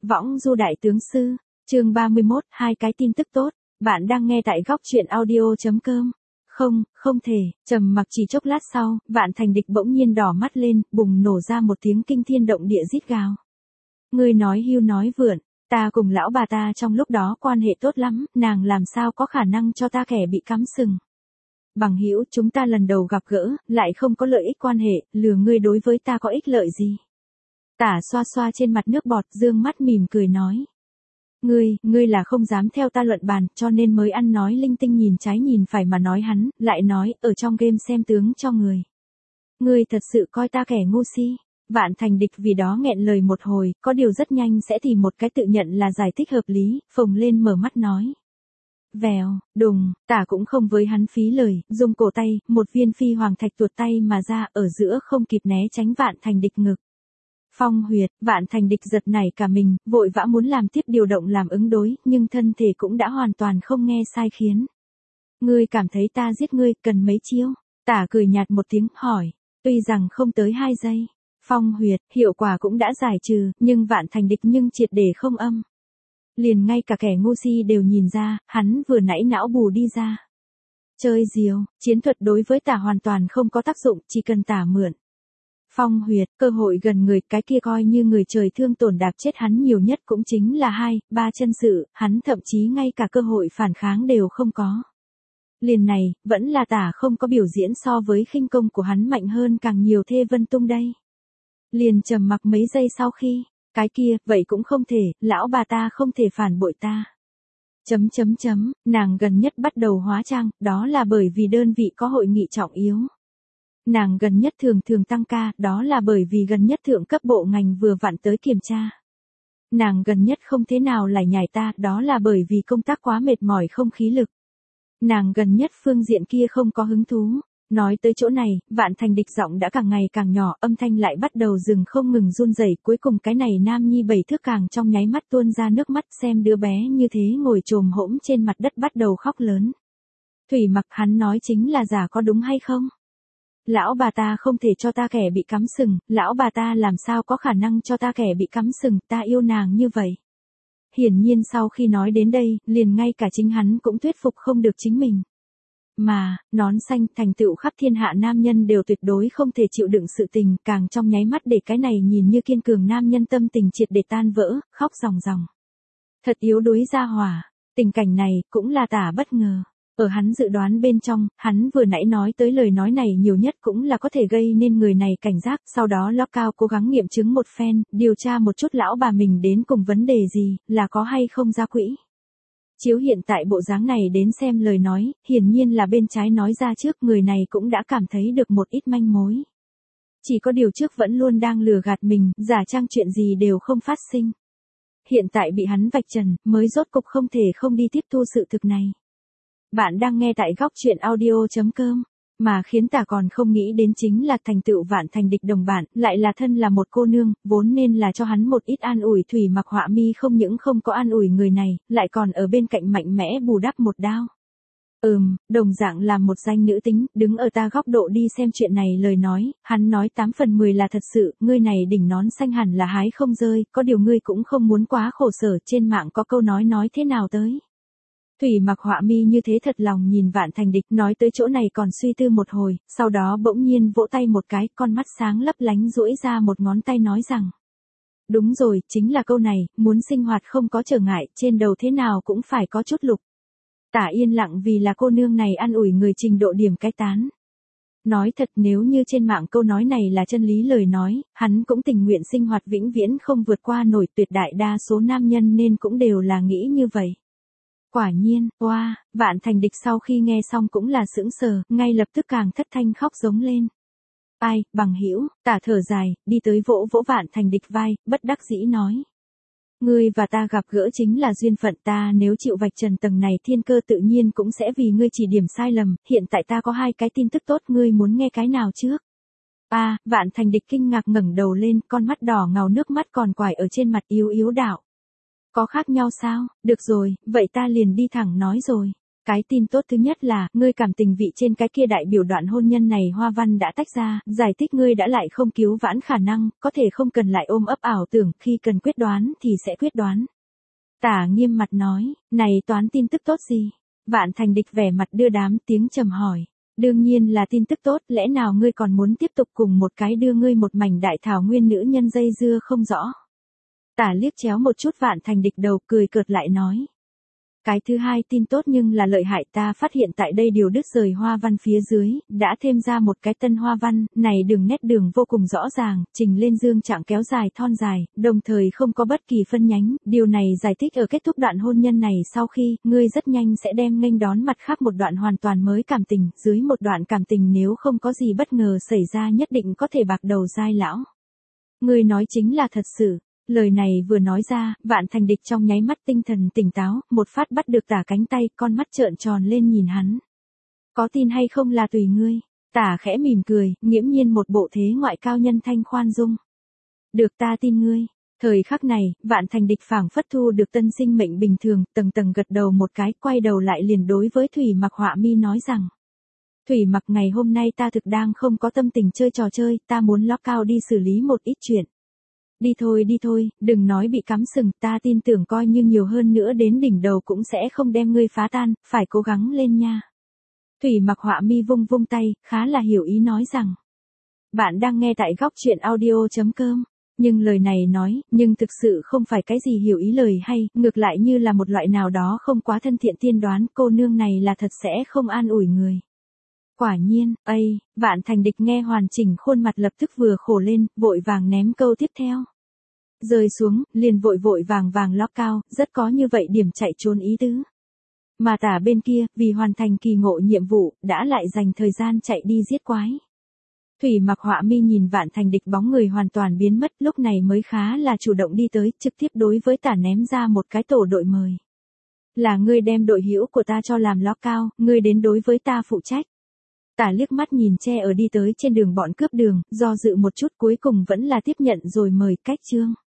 Võng du đại tướng sư, chương 31, hai cái tin tức tốt, bạn đang nghe tại góc truyện audio.com. Không thể, trầm mặc chỉ chốc lát sau, Vạn Thành Địch bỗng nhiên đỏ mắt lên, bùng nổ ra một tiếng kinh thiên động địa rít gào. Ngươi nói hưu nói vượn, ta cùng lão bà ta trong lúc đó quan hệ tốt lắm, nàng làm sao có khả năng cho ta kẻ bị cắm sừng. Bằng hữu, chúng ta lần đầu gặp gỡ, lại không có lợi ích quan hệ, lừa ngươi đối với ta có ích lợi gì. Tả xoa xoa trên mặt nước bọt, dương mắt mỉm cười nói. Ngươi là không dám theo ta luận bàn, cho nên mới ăn nói linh tinh nhìn trái nhìn phải mà nói hắn, lại nói, ở trong game xem tướng cho người. Ngươi thật sự coi ta kẻ ngu si. Vạn Thành Địch vì đó nghẹn lời một hồi, có điều rất nhanh sẽ tìm một cái tự nhận là giải thích hợp lý, phồng lên mở mắt nói. Vèo, đùng, Tả cũng không với hắn phí lời, dùng cổ tay, một viên phi hoàng thạch tuột tay mà ra, ở giữa không kịp né tránh Vạn Thành Địch ngực. Phong huyệt, Vạn Thành Địch giật nảy cả mình, vội vã muốn làm tiếp điều động làm ứng đối, nhưng thân thể cũng đã hoàn toàn không nghe sai khiến. Ngươi cảm thấy ta giết ngươi, cần mấy chiêu? Tả cười nhạt một tiếng, hỏi, tuy rằng không tới 2 giây. Phong huyệt, hiệu quả cũng đã giải trừ, nhưng Vạn Thành Địch nhưng triệt để không âm. Liền ngay cả kẻ ngu si đều nhìn ra, hắn vừa nãy não bù đi ra. Chơi diều, chiến thuật đối với Tả hoàn toàn không có tác dụng, chỉ cần Tả mượn. Phong huyệt, cơ hội gần người, cái kia coi như người trời thương tổn đạp chết hắn nhiều nhất cũng chính là 2-3 chân sự, hắn thậm chí ngay cả cơ hội phản kháng đều không có. Liền này, vẫn là Tả không có biểu diễn so với khinh công của hắn mạnh hơn càng nhiều Thê Vân Tung đây. Liền trầm mặc mấy giây sau khi, cái kia, vậy cũng không thể, lão bà ta không thể phản bội ta. Nàng gần nhất bắt đầu hóa trang, đó là bởi vì đơn vị có hội nghị trọng yếu. Nàng gần nhất thường tăng ca, đó là bởi vì gần nhất thượng cấp bộ ngành vừa vặn tới kiểm tra. Nàng gần nhất không thế nào lải nhải ta, đó là bởi vì công tác quá mệt mỏi không khí lực. Nàng gần nhất phương diện kia không có hứng thú. Nói tới chỗ này, Vạn Thành Địch giọng đã càng ngày càng nhỏ, âm thanh lại bắt đầu dừng không ngừng run rẩy, cuối cùng cái này nam nhi 7 thước càng trong nháy mắt tuôn ra nước mắt, xem đứa bé như thế ngồi chồm hỗn trên mặt đất bắt đầu khóc lớn. Thủy Mặc, hắn nói chính là giả có đúng hay không? Lão bà ta không thể cho ta kẻ bị cắm sừng, lão bà ta làm sao có khả năng cho ta kẻ bị cắm sừng, ta yêu nàng như vậy. Hiển nhiên sau khi nói đến đây, liền ngay cả chính hắn cũng thuyết phục không được chính mình. Mà, nón xanh, thành tựu khắp thiên hạ nam nhân đều tuyệt đối không thể chịu đựng sự tình, càng trong nháy mắt để cái này nhìn như kiên cường nam nhân tâm tình triệt để tan vỡ, khóc ròng ròng. Thật yếu đuối ra hỏa, tình cảnh này, cũng là Tả bất ngờ. Ở hắn dự đoán bên trong, hắn vừa nãy nói tới lời nói này nhiều nhất cũng là có thể gây nên người này cảnh giác, sau đó lóc cao cố gắng nghiệm chứng một phen, điều tra một chút lão bà mình đến cùng vấn đề gì, là có hay không ra quỹ. Chiếu hiện tại bộ dáng này đến xem lời nói, hiển nhiên là bên trái nói ra trước, người này cũng đã cảm thấy được một ít manh mối. Chỉ có điều trước vẫn luôn đang lừa gạt mình, giả trang chuyện gì đều không phát sinh. Hiện tại bị hắn vạch trần, mới rốt cục không thể không đi tiếp thu sự thực này. Bạn đang nghe tại góc truyện audio.com. Mà khiến Tả còn không nghĩ đến chính là thành tựu Vạn Thành Địch đồng bạn, lại là thân là một cô nương, vốn nên là cho hắn một ít an ủi. Thủy Mặc Họa Mi không những không có an ủi người này, lại còn ở bên cạnh mạnh mẽ bù đắp một đao. Đồng dạng là một danh nữ tính, đứng ở ta góc độ đi xem chuyện này lời nói, hắn nói 8 phần 10 là thật sự, ngươi này đỉnh nón xanh hẳn là hái không rơi, có điều ngươi cũng không muốn quá khổ sở, trên mạng có câu nói thế nào tới. Thủy Mặc Họa Mi như thế thật lòng nhìn Vạn Thành Địch, nói tới chỗ này còn suy tư một hồi, sau đó bỗng nhiên vỗ tay một cái, con mắt sáng lấp lánh duỗi ra một ngón tay nói rằng. Đúng rồi, chính là câu này, muốn sinh hoạt không có trở ngại, trên đầu thế nào cũng phải có chút lục. Tả yên lặng vì là cô nương này an ủi người trình độ điểm cái tán. Nói thật, nếu như trên mạng câu nói này là chân lý lời nói, hắn cũng tình nguyện sinh hoạt vĩnh viễn không vượt qua nổi, tuyệt đại đa số nam nhân nên cũng đều là nghĩ như vậy. Quả nhiên, Vạn Thành Địch sau khi nghe xong cũng là sững sờ, ngay lập tức càng thất thanh khóc giống lên. Ai, bằng hữu, Tả thở dài, đi tới vỗ Vạn Thành Địch vai, bất đắc dĩ nói. Ngươi và ta gặp gỡ chính là duyên phận, ta nếu chịu vạch trần tầng này thiên cơ tự nhiên cũng sẽ vì ngươi chỉ điểm sai lầm, hiện tại ta có 2 cái tin tức tốt, ngươi muốn nghe cái nào trước? Vạn Thành Địch kinh ngạc ngẩng đầu lên, con mắt đỏ ngầu nước mắt còn quải ở trên mặt yếu đảo. Có khác nhau sao? Được rồi, vậy ta liền đi thẳng nói rồi. Cái tin tốt thứ nhất là, ngươi cảm tình vị trên cái kia đại biểu đoạn hôn nhân này Hoa Văn đã tách ra, giải thích ngươi đã lại không cứu vãn khả năng, có thể không cần lại ôm ấp ảo tưởng, khi cần quyết đoán thì sẽ quyết đoán. Tả Nghiêm mặt nói, này toán tin tức tốt gì? Vạn Thành Địch vẻ mặt đưa đám tiếng trầm hỏi. Đương nhiên là tin tức tốt, lẽ nào ngươi còn muốn tiếp tục cùng một cái đưa ngươi một mảnh đại thảo nguyên nữ nhân dây dưa không rõ? Tả liếc chéo một chút Vạn Thành Địch đầu cười cợt lại nói. Cái thứ hai tin tốt nhưng là lợi hại, ta phát hiện tại đây điều đứt rời hoa văn phía dưới, đã thêm ra một cái tân hoa văn, này đường nét đường vô cùng rõ ràng, trình lên dương trạng kéo dài thon dài, đồng thời không có bất kỳ phân nhánh, điều này giải thích ở kết thúc đoạn hôn nhân này sau khi, ngươi rất nhanh sẽ đem nghênh đón mặt khác một đoạn hoàn toàn mới cảm tình, dưới một đoạn cảm tình nếu không có gì bất ngờ xảy ra nhất định có thể bạc đầu dai lão. Ngươi nói chính là thật sự. Lời này vừa nói ra, Vạn Thành Địch trong nháy mắt tinh thần tỉnh táo, một phát bắt được Tả cánh tay, con mắt trợn tròn lên nhìn hắn. Có tin hay không là tùy ngươi. Tả khẽ mỉm cười, nghiễm nhiên một bộ thế ngoại cao nhân thanh khoan dung. Được, ta tin ngươi. Thời khắc này, Vạn Thành Địch phảng phất thu được tân sinh mệnh bình thường, tầng tầng gật đầu một cái, quay đầu lại liền đối với Thủy Mặc Họa Mi nói rằng. Thủy Mặc, ngày hôm nay ta thực đang không có tâm tình chơi trò chơi, ta muốn lock out đi xử lý một ít chuyện. Đi thôi, đừng nói bị cắm sừng, ta tin tưởng coi như nhiều hơn nữa đến đỉnh đầu cũng sẽ không đem ngươi phá tan, phải cố gắng lên nha. Thủy Mặc Họa Mi vung vung tay, khá là hiểu ý nói rằng. Bạn đang nghe tại góc truyện audio.com. Nhưng lời này nói, nhưng thực sự không phải cái gì hiểu ý lời hay, ngược lại như là một loại nào đó không quá thân thiện tiên đoán, cô nương này là thật sẽ không an ủi người. Quả nhiên, Vạn Thành Địch nghe hoàn chỉnh khuôn mặt lập tức vừa khổ lên, vội vàng ném câu tiếp theo. Rơi xuống, liền vội vàng lock cao, rất có như vậy điểm chạy trốn ý tứ. Mà Tả bên kia, vì hoàn thành kỳ ngộ nhiệm vụ, đã lại dành thời gian chạy đi giết quái. Thủy Mặc Họa Mi nhìn Vạn Thành Địch bóng người hoàn toàn biến mất, lúc này mới khá là chủ động đi tới, trực tiếp đối với Tả ném ra một cái tổ đội mời. Là ngươi đem đội hữu của ta cho làm lock cao, ngươi đến đối với ta phụ trách. Tả liếc mắt nhìn che ở đi tới trên đường bọn cướp đường, do dự một chút cuối cùng vẫn là tiếp nhận rồi mời. Cách chương.